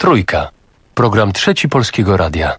Trójka. Program Trzeci Polskiego Radia.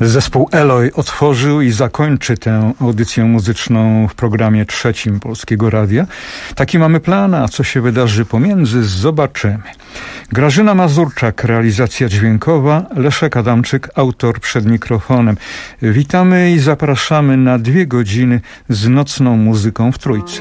Zespół Eloy otworzył i zakończy tę audycję muzyczną w programie trzecim Polskiego Radia. Taki mamy plan, a co się wydarzy pomiędzy, zobaczymy. Grażyna Mazurczak, realizacja dźwiękowa, Leszek Adamczyk, autor przed mikrofonem. Witamy i zapraszamy na 2 godziny z nocną muzyką w Trójce.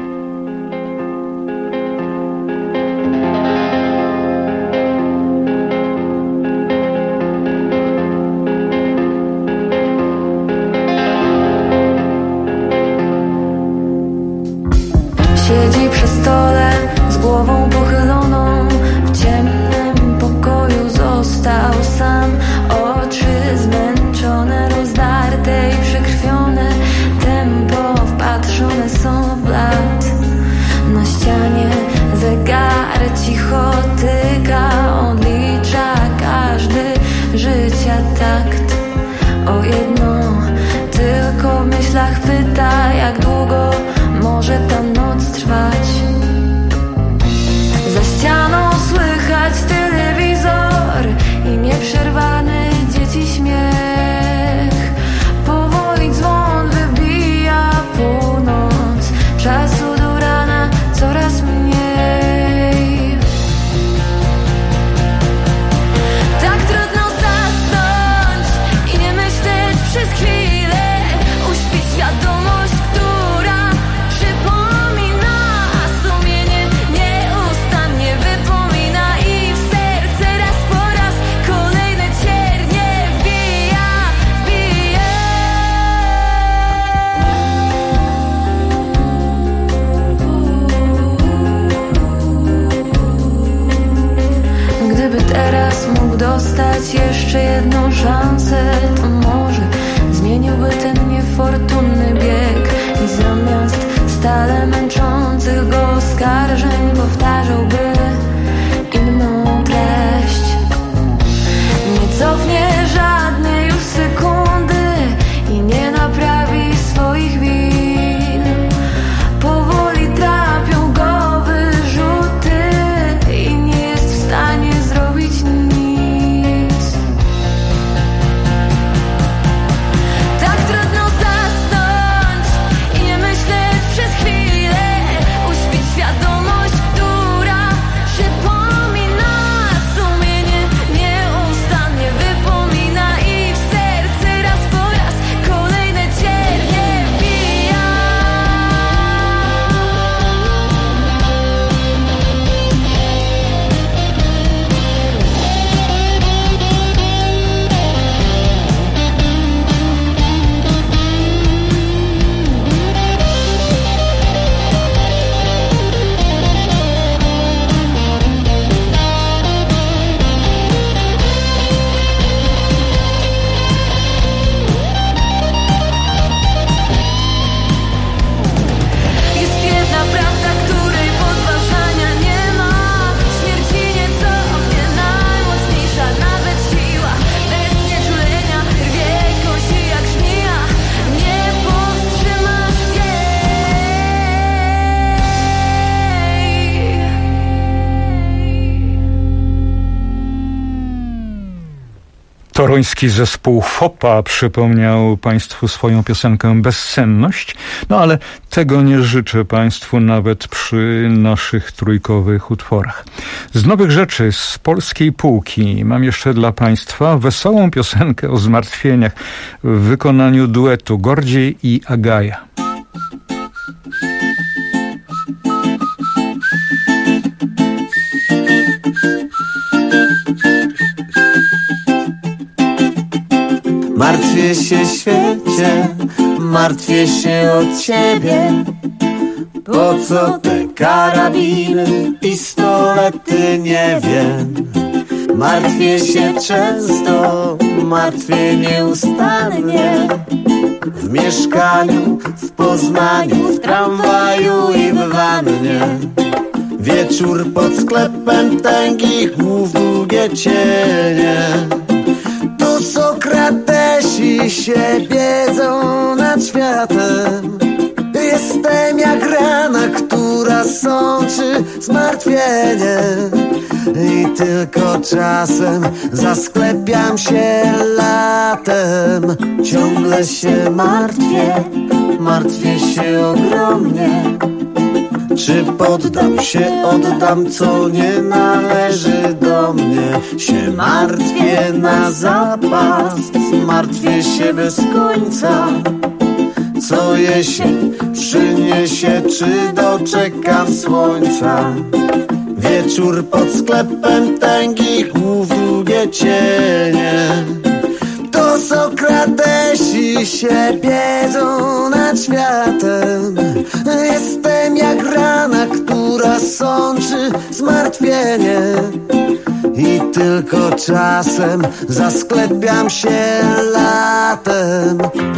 Siedzi przy stole z głową pochyloną, w ciemnym pokoju został sam. Oczy zmęczone, rozdarte i przekrwione, tempo wpatrzone są w blat. Na ścianie zegar cicho tyka, odlicza każdy życia takt. O jedno tylko w myślach pyta, jak długo może ta noc trwać. Za ścianą słychać telewizor i nieprzerwany dzieci śmiech. Powoli dzwon wybija północ, czasu do rana coraz mniej. Tak trudno zasnąć i nie myśleć przez chwilę, uśpić świadomość, która przypomina, a sumienie nieustannie wypomina i w serce raz po raz kolejne ciernie wbija. Gdyby teraz mógł dostać jeszcze jedną szansę, to może zmieniłby ten niefortunny bieg i zamiast stale męczących go oskarżeń powtarzałby inną treść. Nie cofnie żadnej już sekundy i nie naprawi swoich win. Powoli trapią go wyrzuty i nie jest w stanie zrobić nic. Tak trudno zasnąć i nie myśleć przez chwilę, uśpić świadomość, która przypomina, sumienie nieustannie wypomina i w serce raz po raz kolejne ciernie wbija. Jest jedna prawda, której podważania nie ma. Śmierci nie cofnie najmocniejsza nawet siła. Bez znieczulenia rwie kości jak żmija. Nie powstrzymasz jej. Toruński zespół Fopa przypomniał Państwu swoją piosenkę Bezsenność, no ale tego nie życzę Państwu nawet przy naszych trójkowych utworach. Z nowych rzeczy z polskiej półki mam jeszcze dla Państwa wesołą piosenkę o zmartwieniach w wykonaniu duetu Gordziej i Agaja. Martwię się świecie, martwię się o ciebie. Po co te karabiny, pistolety, nie wiem. Martwię się często, martwię nieustannie. W mieszkaniu, w Poznaniu, w tramwaju i w wannie. Wieczór pod sklepem, tęgich głów, długie cienie. Tu Sokratesi się biedzą nad światem. Jestem jak rana, która sączy zmartwienie. I tylko czasem zasklepiam się latem. Ciągle się martwię się ogromnie. Czy poddam się, oddam, co nie należy do mnie? Się martwię na zapas, martwię się bez końca. Co jesień przyniesie, czy doczekam słońca? Wieczór pod sklepem, tęgich głów, długie cienie. To Sokratesi się biedzą nad światem. Jestem jak rana, która sączy zmartwienie. I tylko czasem zasklepiam się latem.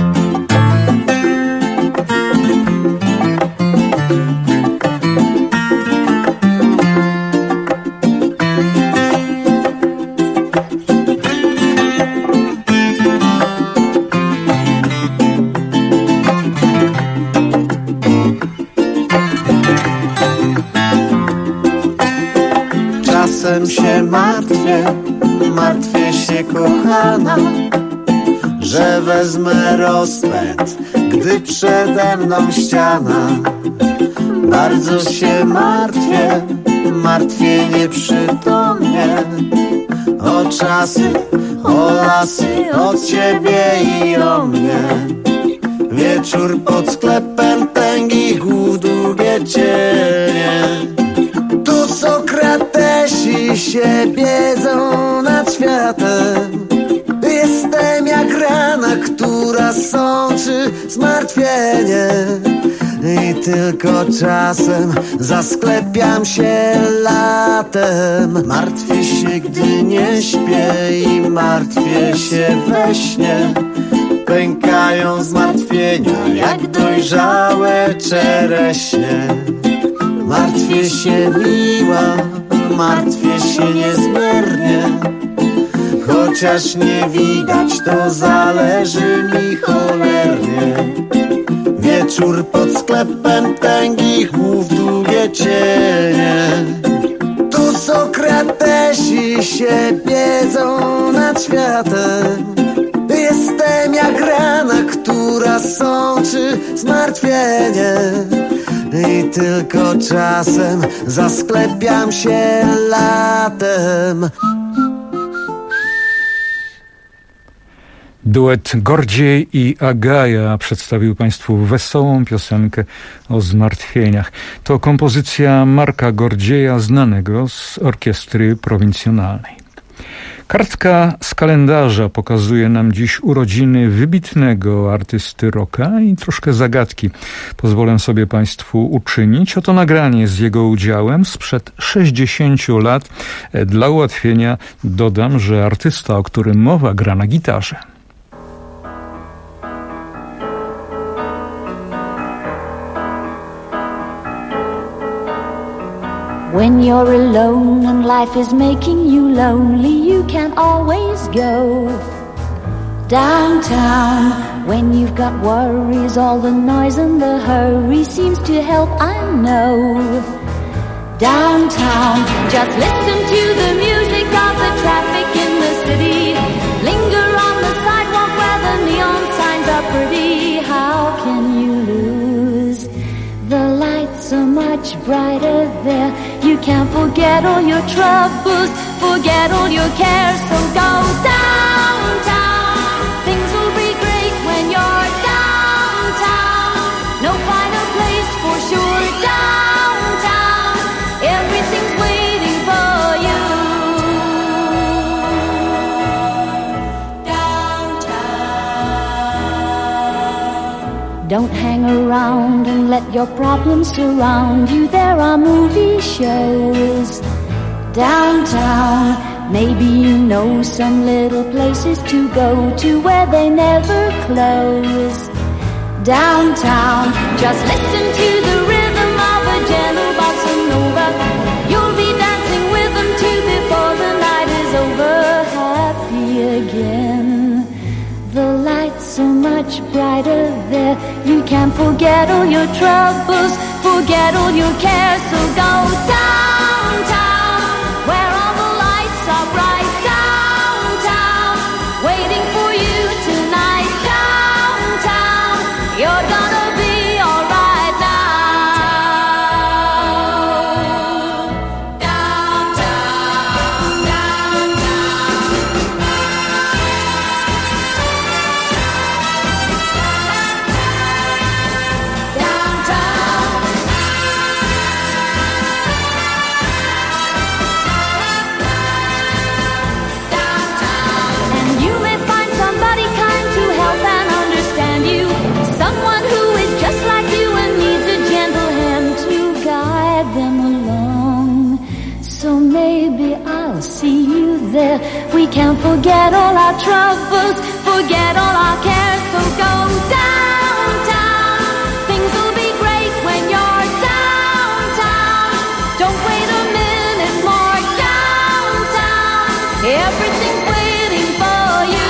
Czasem się martwię się kochana, że wezmę rozpęd, gdy przede mną ściana. Bardzo się martwię nieprzytomnie. O czasy, o lasy, o ciebie i o mnie. Wieczór pod sklepem, tęgich głów, długie cienie. Tu Sokratesi się biedzą nad światem. Jestem jak rana, która sączy zmartwienie. I tylko czasem zasklepiam się latem. Martwię się, gdy nie śpię i martwię się we śnie. Pękają zmartwienia jak dojrzałe czereśnie. Martwię się miła, martwię się niezmiernie. Chociaż nie widać, to zależy mi cholernie. Wieczór pod sklepem, tęgich głów, długie cienie. Tu Sokratesi się biedzą nad światem. Jestem jak rana, która sączy zmartwienie. I tylko czasem zasklepiam się latem. Duet Gordziej i Agaja przedstawił Państwu wesołą piosenkę o zmartwieniach. To kompozycja Marka Gordzieja, znanego z orkiestry prowincjonalnej. Kartka z kalendarza pokazuje nam dziś urodziny wybitnego artysty rocka i troszkę zagadki pozwolę sobie Państwu uczynić. Oto nagranie z jego udziałem sprzed 60 lat. Dla ułatwienia dodam, że artysta, o którym mowa, gra na gitarze. When you're alone and life is making you lonely, you can always go downtown. When you've got worries, all the noise and the hurry seems to help, I know. Downtown, just listen to the music of the traffic in the city. Linger on the sidewalk where the neon signs are pretty. How can you lose? The lights are much brighter there. You can't forget all your troubles, forget all your cares. So go downtown. Things will be great when you're downtown. No finer place for sure. Downtown, everything's waiting for you. Downtown. Don't hang around and let your problems surround you. There are movie shows downtown. Maybe you know some little places to go to where they never close. Downtown, just listen to the rhythm of a gentle bossa nova. You'll be dancing with them too before the night is over. Happy again. The lights are much brighter there. You can't forget all your troubles, forget all your cares. So go downtown, where all the lights there. We can't forget all our troubles, forget all our cares. So go downtown. Things will be great when you're downtown. Don't wait a minute more. Downtown. Everything's waiting for you.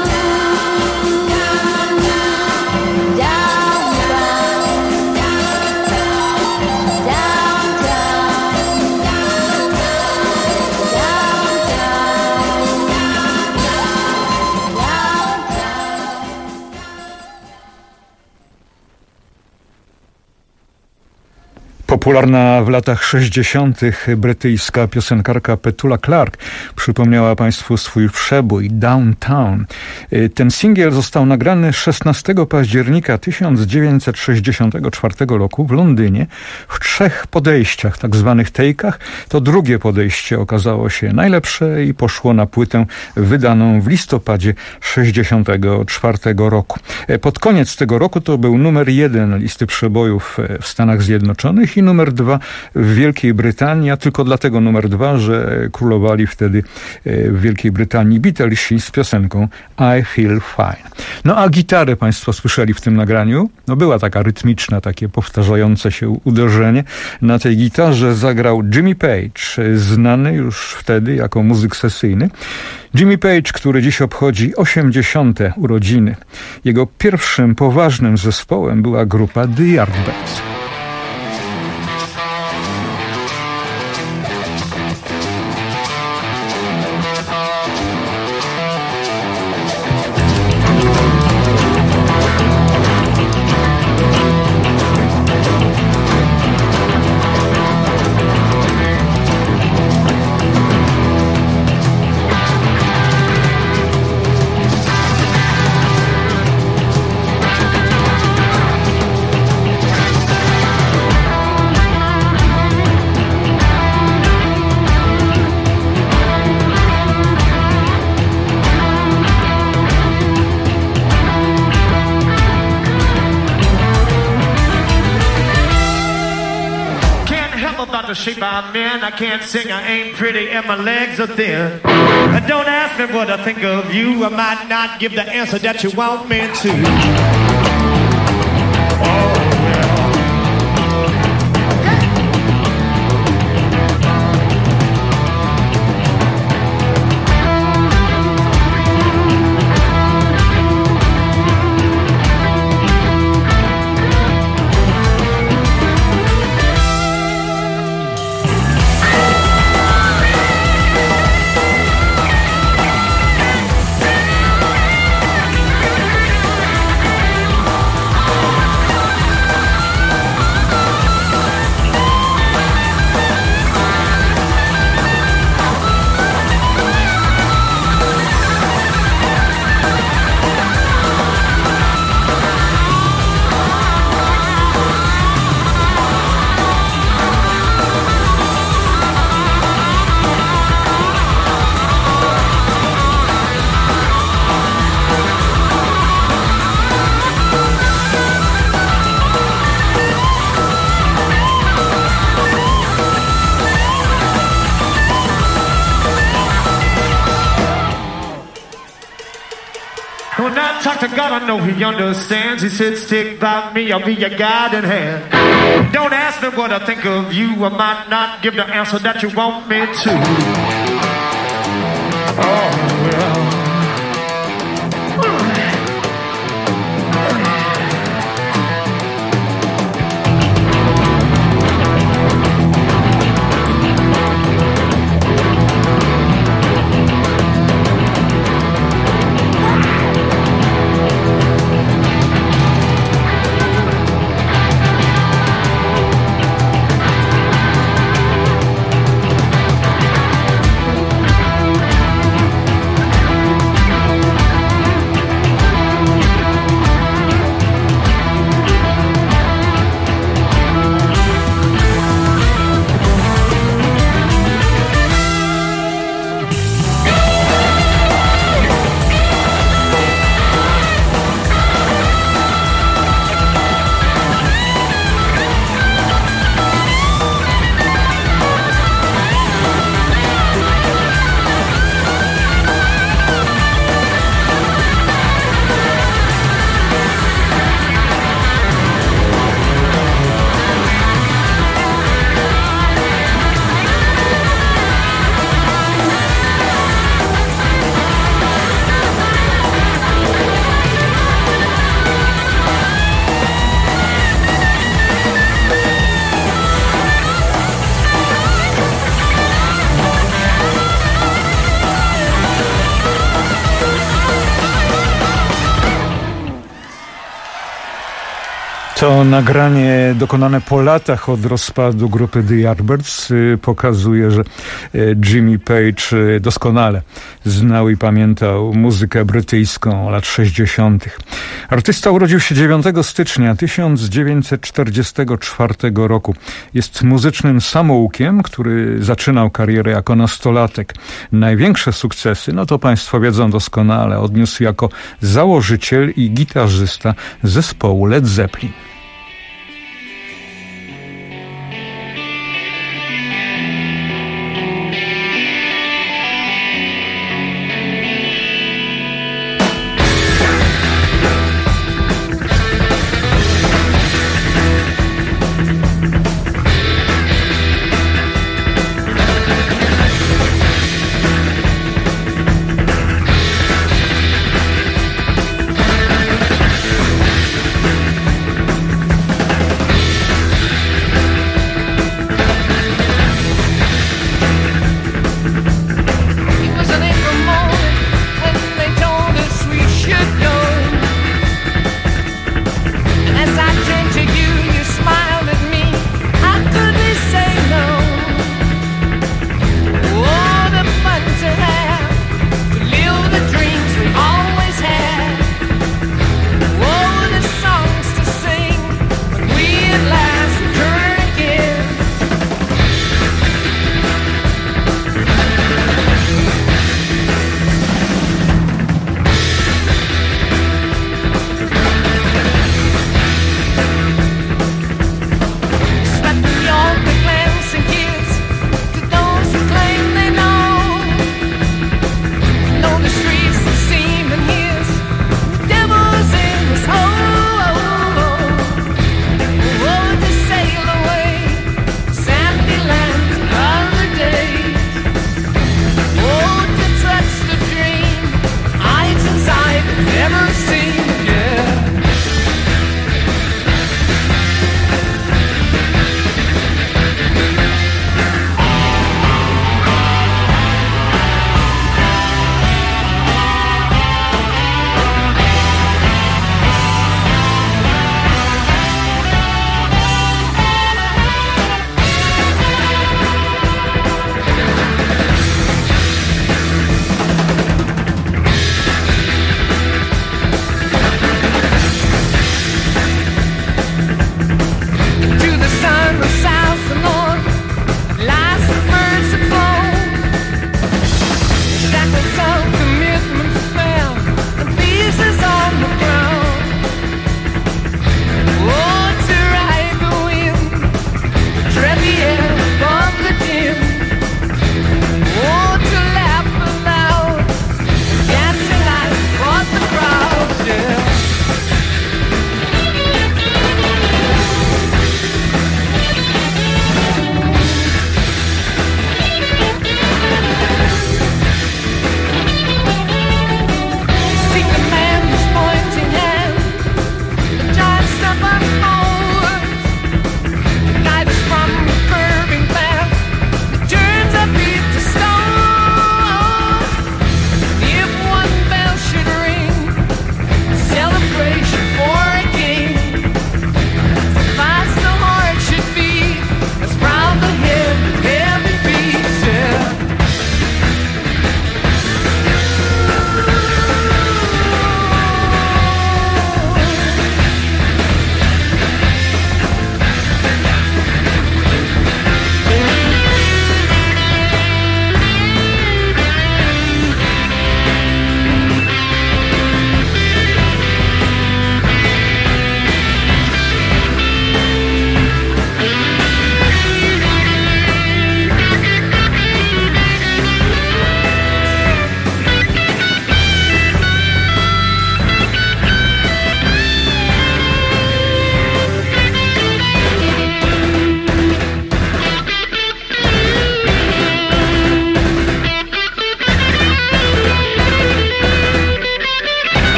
Popularna w latach 60. brytyjska piosenkarka Petula Clark przypomniała Państwu swój przebój Downtown. Ten singiel został nagrany 16 października 1964 roku w Londynie w 3 podejściach, tak zwanych take'ach. To drugie podejście okazało się najlepsze i poszło na płytę wydaną w listopadzie 64 roku. Pod koniec tego roku to był numer 1 listy przebojów w Stanach Zjednoczonych i numer 2 w Wielkiej Brytanii, a tylko dlatego numer 2, że królowali wtedy w Wielkiej Brytanii Beatlesi z piosenką I Feel Fine. No a gitarę Państwo słyszeli w tym nagraniu? No była taka rytmiczna, takie powtarzające się uderzenie. Na tej gitarze zagrał Jimmy Page, znany już wtedy jako muzyk sesyjny. Jimmy Page, który dziś obchodzi 80. urodziny. Jego pierwszym poważnym zespołem była grupa The Yardbirds. The shape I'm in, I can't sing, I ain't pretty, and my legs are thin. Don't ask me what I think of you, I might not give the answer that you want me to. Oh, yeah. When I talk to God, I know He understands. He said, stick by me, I'll be your guiding hand. Don't ask me what I think of you, I might not give the answer that you want me to. Oh, well. To nagranie dokonane po latach od rozpadu grupy The Yardbirds pokazuje, że Jimmy Page doskonale znał i pamiętał muzykę brytyjską lat 60. Artysta urodził się 9 stycznia 1944 roku. Jest muzycznym samoukiem, który zaczynał karierę jako nastolatek. Największe sukcesy, no to państwo wiedzą doskonale, odniósł jako założyciel i gitarzysta zespołu Led Zeppelin.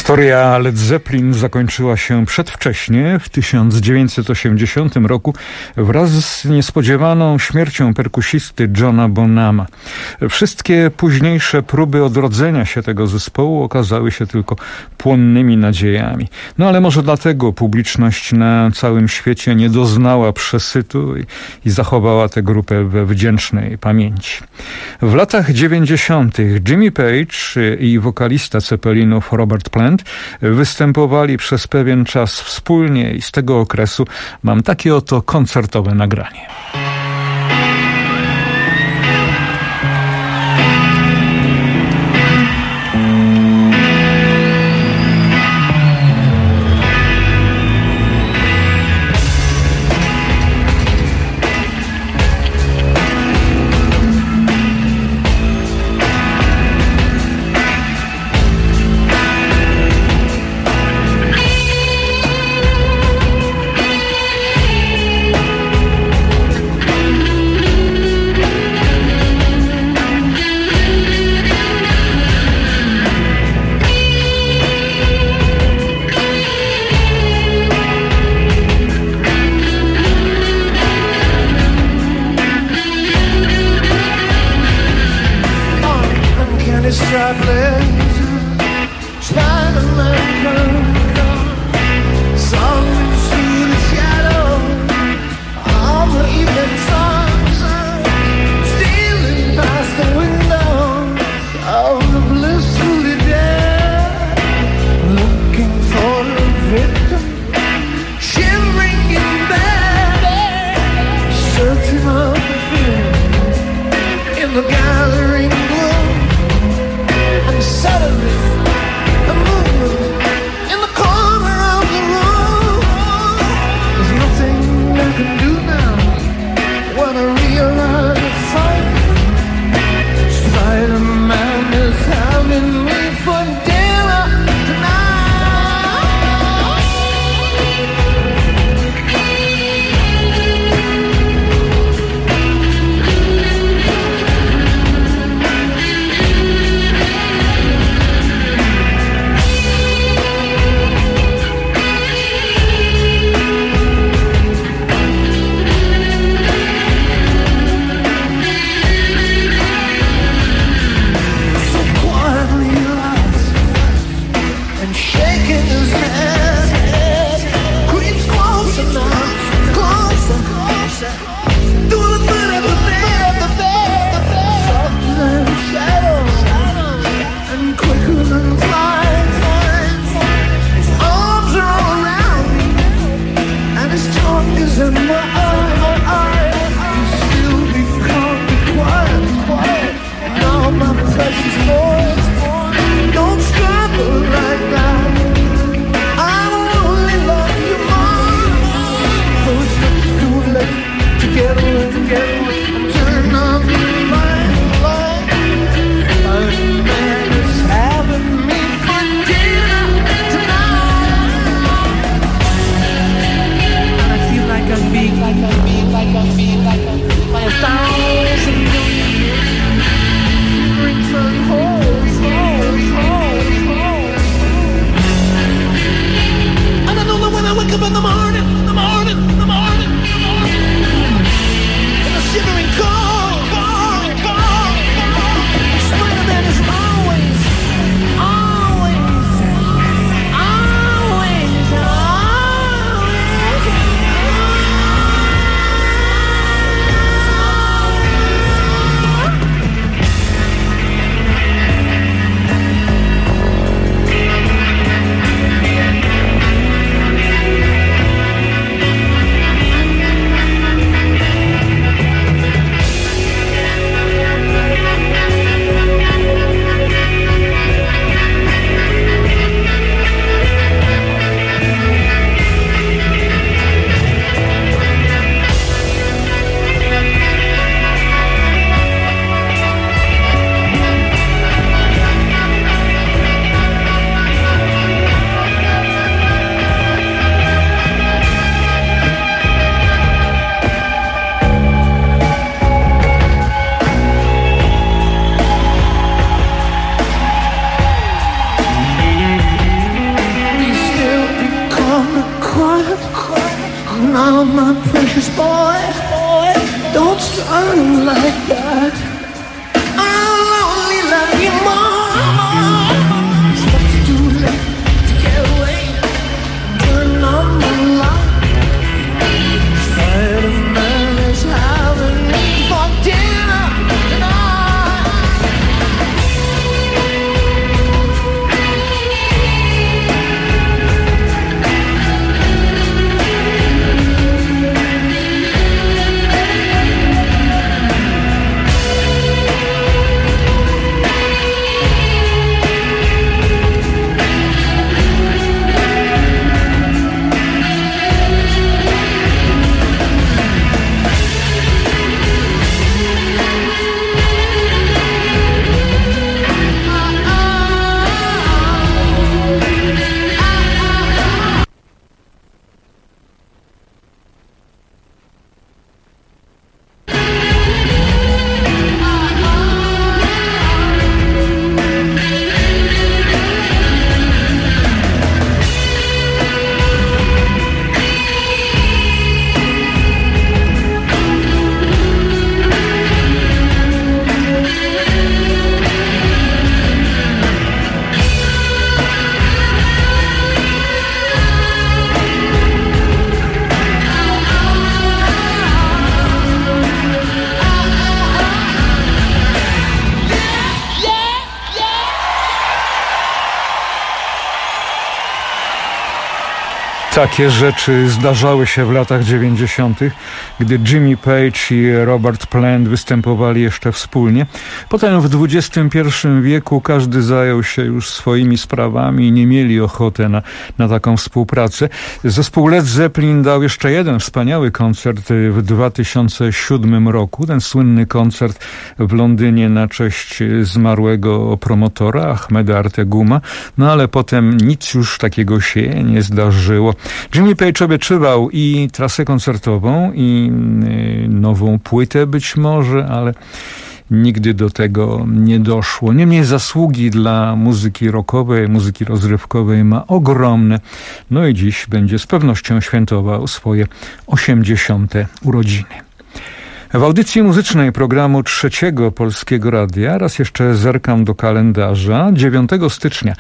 Historia Led Zeppelin zakończyła się przedwcześnie w 1980 roku wraz z niespodziewaną śmiercią perkusisty Johna Bonhama. Wszystkie późniejsze próby odrodzenia się tego zespołu okazały się tylko płonnymi nadziejami. No ale może dlatego publiczność na całym świecie nie doznała przesytu i zachowała tę grupę we wdzięcznej pamięci. W latach 90. Jimmy Page i wokalista Zeppelinów Robert Plant występowali przez pewien czas wspólnie i z tego okresu mam takie oto koncertowe nagranie. In the gathering gloom, I'm Takie rzeczy zdarzały się w latach 90., gdy Jimmy Page i Robert Plant występowali jeszcze wspólnie. Potem w XXI wieku każdy zajął się już swoimi sprawami i nie mieli ochoty na taką współpracę. Zespół Led Zeppelin dał jeszcze jeden wspaniały koncert w 2007 roku. Ten słynny koncert w Londynie na cześć zmarłego promotora Ahmeda Arteguma. No ale potem nic już takiego się nie zdarzyło. Jimmy Page obiecywał i trasę koncertową, i nową płytę być może, ale nigdy do tego nie doszło. Niemniej zasługi dla muzyki rockowej, muzyki rozrywkowej ma ogromne. No i dziś będzie z pewnością świętował swoje 80. urodziny. W audycji muzycznej programu Trzeciego Polskiego Radia raz jeszcze zerkam do kalendarza. 9 stycznia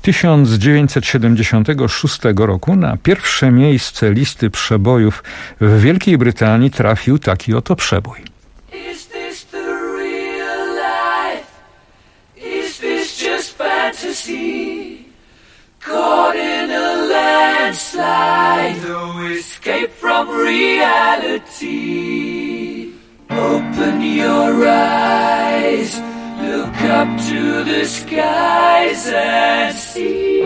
1976 roku na pierwsze miejsce listy przebojów w Wielkiej Brytanii trafił taki oto przebój. Is this the real life? Is this just fantasy? Caught in a landslide, no escape from reality. Open your eyes, look up to the skies and see.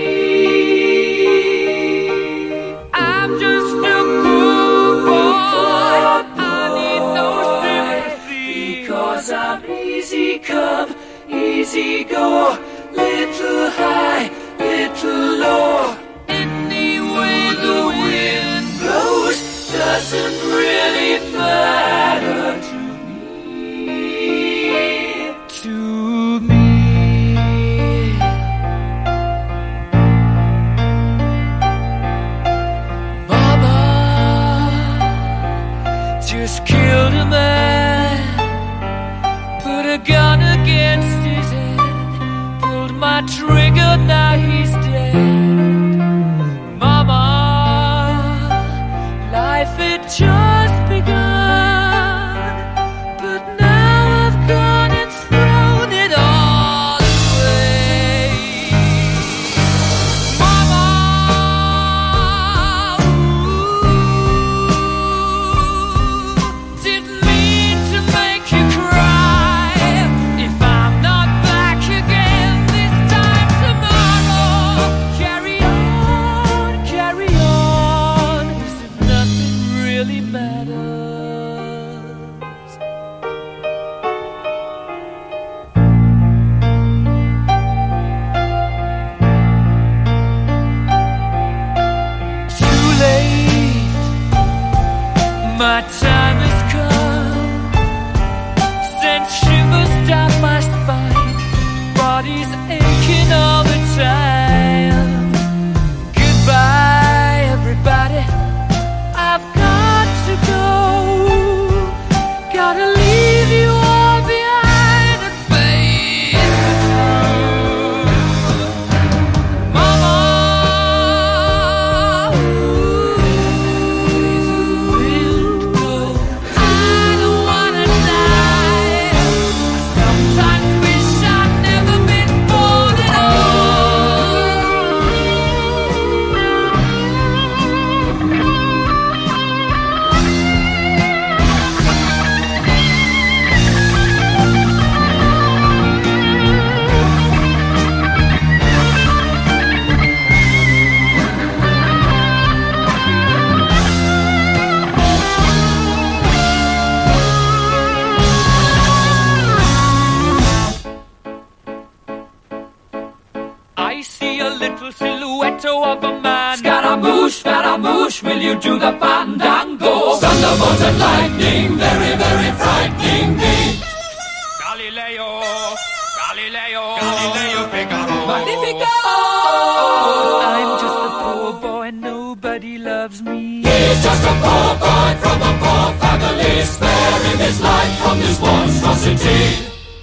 I'm just a cool boy, I need no sympathy, because I'm easy come, easy go, little high, little low. Any way the wind blows doesn't really matter to me, to me. Mama just killed a man, put a gun against his head, pulled my trigger, now he's dead. Mama, life had just begun, but now I've gone and thrown it all away. Mama, ooh, didn't mean to make you cry. If I'm not back again this time tomorrow, carry on, carry on, as if nothing really matters. Too late, my time has come, sent shivers down my spine, body's aching all the time. Goodbye, everybody, I've got to go, gotta leave you all behind and face the truth. Mama, ooh, I don't wanna die. I sometimes wish I'd never been born at I see a little silhouette of a man. Scaramouche, will you do the fandango? Thunderbolt and lightning, very, very frightening me. Galileo, Figaro. Magnifico! I'm just a poor boy, nobody loves me. He's just a poor boy from a poor family, sparing his life from this monstrosity.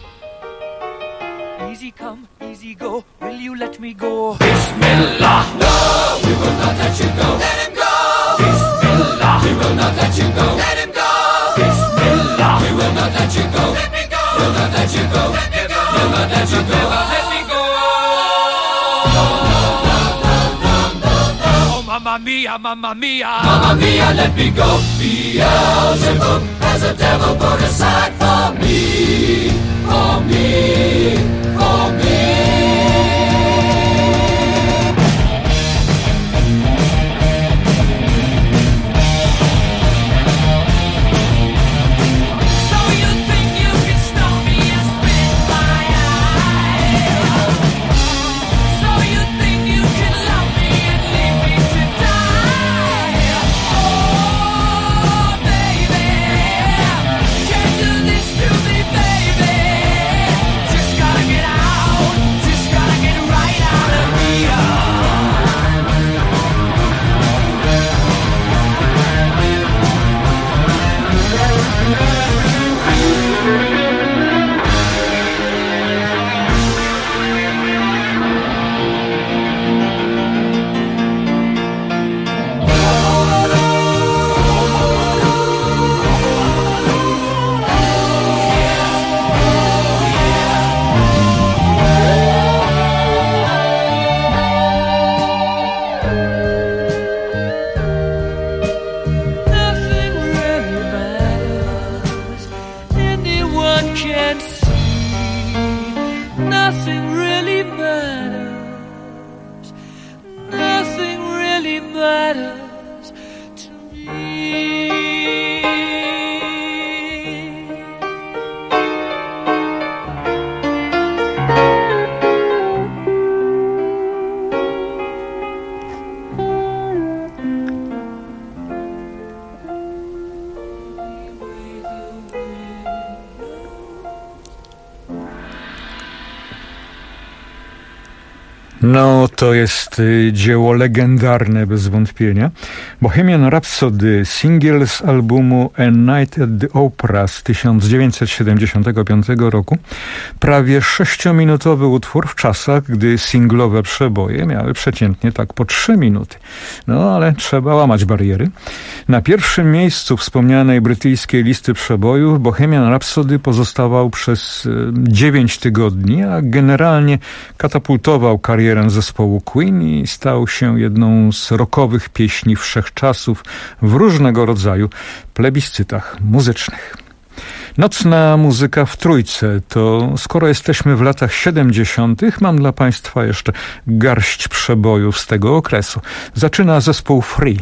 Easy come, easy go, will you let me go? Bismillah! No, we will not let you go. Let him go! Bismillah! We will not let you go. Let him go! Bismillah! We will not let you go. Let me go! We'll not let you go. Let me go! We'll not let you go. Let me go! No, no, no, no, no, no, no. Oh, mama! Mamma mia, mamma mia. Mamma mia, let me go. Beelzebub has a devil put aside for me, for me, for me. No, to jest dzieło legendarne bez wątpienia. Bohemian Rhapsody, singiel z albumu A Night at the Opera z 1975 roku. Prawie 6-minutowy utwór w czasach, gdy singlowe przeboje miały przeciętnie tak po 3 minuty. No, ale trzeba łamać bariery. Na pierwszym miejscu wspomnianej brytyjskiej listy przebojów Bohemian Rhapsody pozostawał przez 9 tygodni, a generalnie katapultował karierę zespołu Queen i stał się jedną z rockowych pieśni wszechczasów w różnego rodzaju plebiscytach muzycznych. Nocna muzyka w trójce to, skoro jesteśmy w latach 70., mam dla Państwa jeszcze garść przebojów z tego okresu. Zaczyna zespół Free.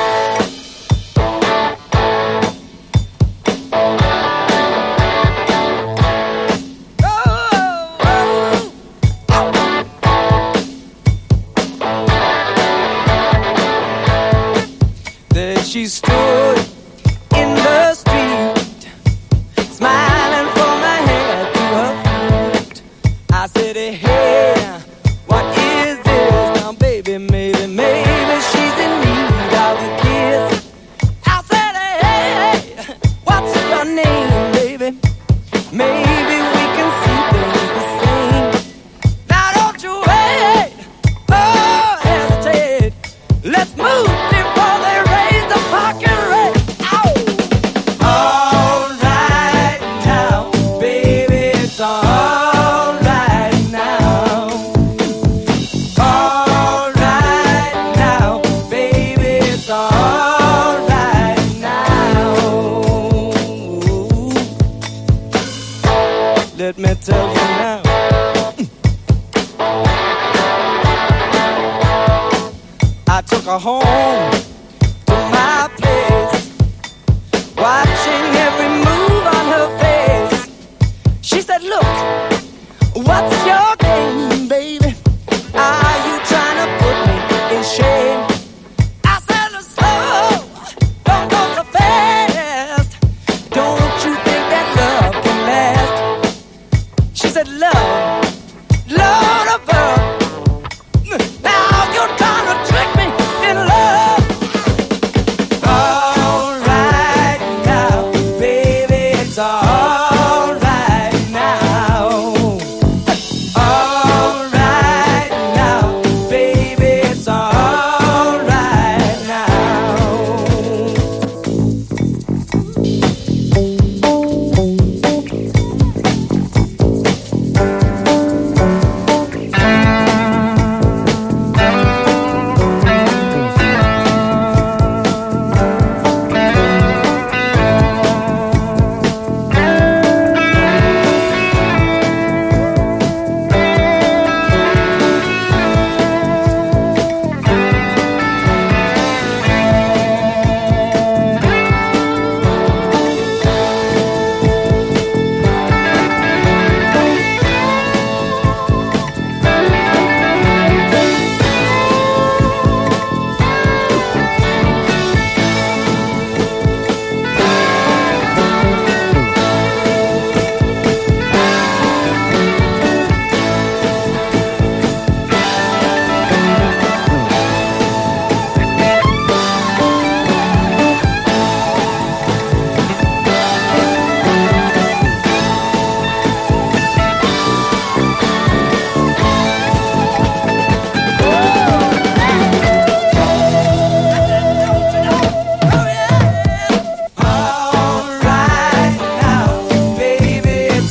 She stood in the street, smiling from her head to her feet. I said, hey, what is this? Now, baby, maybe she's in need of a kiss. I said, hey, what's your name, baby? Maybe we can see things the same. Now, don't you wait, oh, hesitate. Let's move before they raise the parking rate. All right now, baby, it's all right now. All right now, baby, it's all right now. Let me tell you now. I took her home to my place, watching every move on her face. She said, look, what's your game, baby? Are you trying to put me in shame? I said, slow, don't go so fast. Don't you think that love can last? She said, love, Lord above. Now you're trying to trick me in love. All right now, baby, it's all right now. All right now, baby, it's all right now.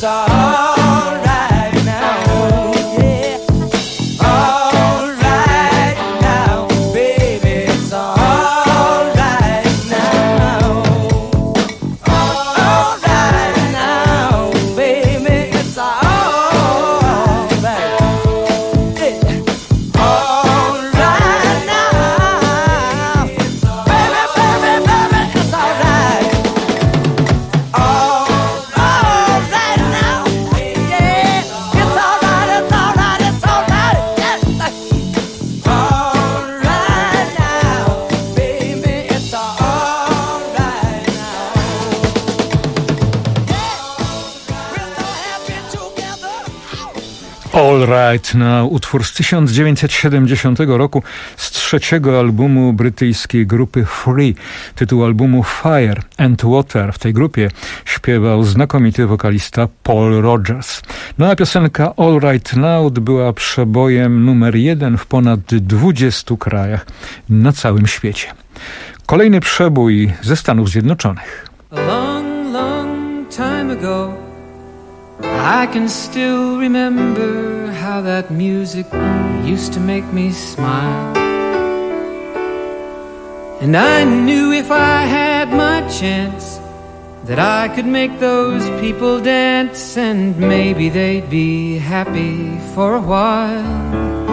it's alright now. Yeah. Alright now, baby, it's alright now. Alright now, baby, it's alright. Yeah. Alright now, baby, baby, baby, it's alright. Alright now, yeah, it's alright, it's alright, it's alright. Yeah. Alright now, baby, it's alright now. We're so happy together. All Right Now, utwór z 1970 roku, z trzeciego albumu brytyjskiej grupy Free. Tytuł albumu Fire and Water. W tej grupie śpiewał znakomity wokalista Paul Rodgers. No a piosenka All Right Now była przebojem numer 1 w ponad 20 krajach na całym świecie. Kolejny przebój ze Stanów Zjednoczonych. A long, long time ago, I can still remember how that music used to make me smile. And I knew if I had my chance that I could make those people dance, and maybe they'd be happy for a while.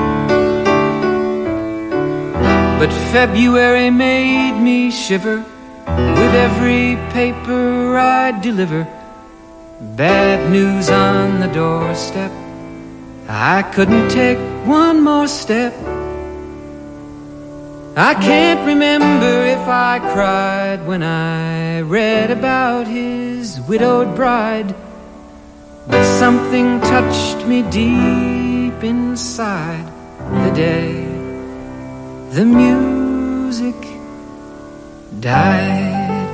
But February made me shiver with every paper I deliver. Bad news on the doorstep. I couldn't take one more step. I can't remember if I cried when I read about his widowed bride, but something touched me deep inside the day the music died.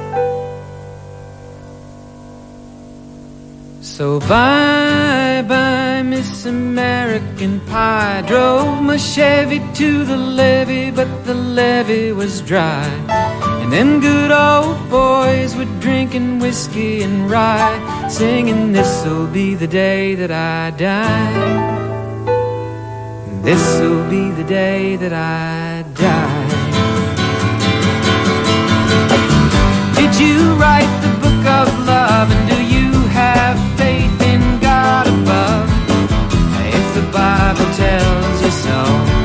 So bye-bye, Miss American Pie. Drove my Chevy to the levee, but the levee was dry. And them good old boys were drinking whiskey and rye, singing, this'll be the day that I die. This'll be the day that I die. Did you write the book of love, and do you have faith in God above? If the Bible tells you so.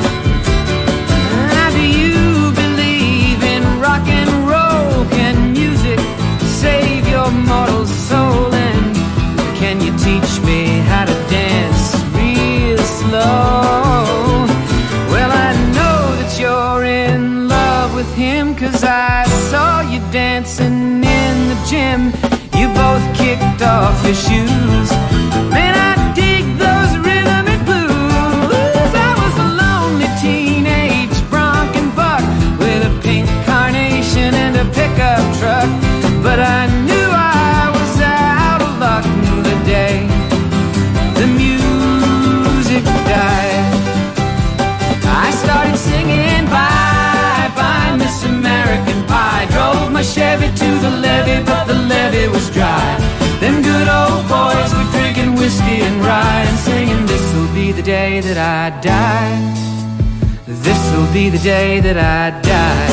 Do you believe in rock and roll? Can music save your mortal soul? And can you teach me how to dance real slow? Well, I know that you're in love with him, 'cause I saw you dancing in the gym. You both kicked off your shoes. Man, I dig those rhythm and blues. I was a lonely teenage bronc and buck with a pink carnation and a pickup truck, but I knew I was out of luck the day the music died. I started singing bye-bye, Miss American Pie. Drove my Chevy to the levee, but the levee was dry. Them good old boys were drinking whiskey and rye and singing, this'll be the day that I die. This'll be the day that I die.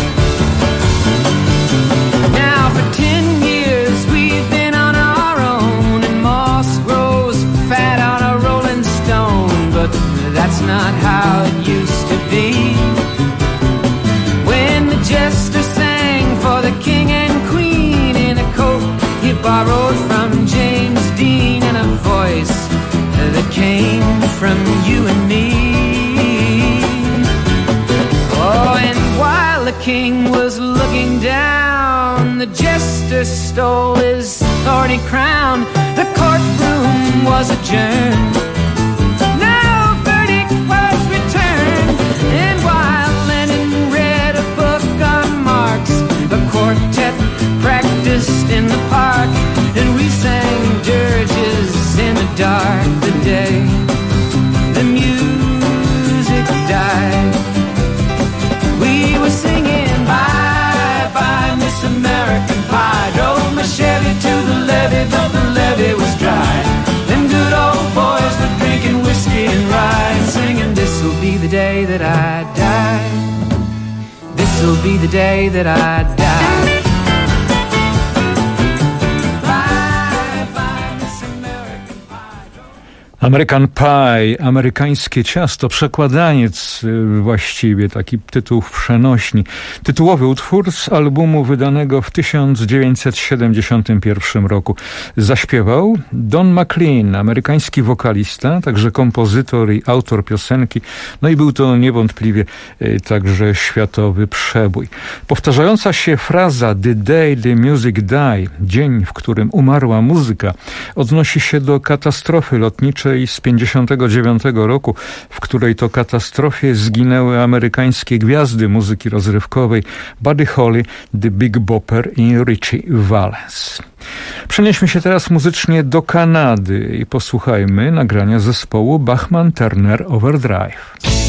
Now for 10 years we've been on our own, and moss grows fat on a rolling stone, but that's not how it used to be. When the jester sang for the king and queen in a coat he borrowed from James Dean, and a voice that came from you and me. Oh, and while the king was looking down, the jester stole his thorny crown. The courtroom was adjourned. No verdict was returned. And while Lenin read a book on Marx, the quartet practiced in the park, and we sang dirges in the dark the day the music died. We were singing bye-bye, Miss American Pie. Drove my Chevy to the levee, but the levee was dry. be the day that I die. American Pie, amerykańskie ciasto, przekładaniec właściwie, taki tytuł w przenośni. Tytułowy utwór z albumu wydanego w 1971 roku. Zaśpiewał Don McLean, amerykański wokalista, także kompozytor i autor piosenki. No i był to niewątpliwie także światowy przebój. Powtarzająca się fraza The Day the Music Die, dzień, w którym umarła muzyka, odnosi się do katastrofy lotniczej z 1959 roku, w której to katastrofie zginęły amerykańskie gwiazdy muzyki rozrywkowej Buddy Holly, The Big Bopper i Ritchie Valens. Przenieśmy się teraz muzycznie do Kanady i posłuchajmy nagrania zespołu Bachman Turner Overdrive.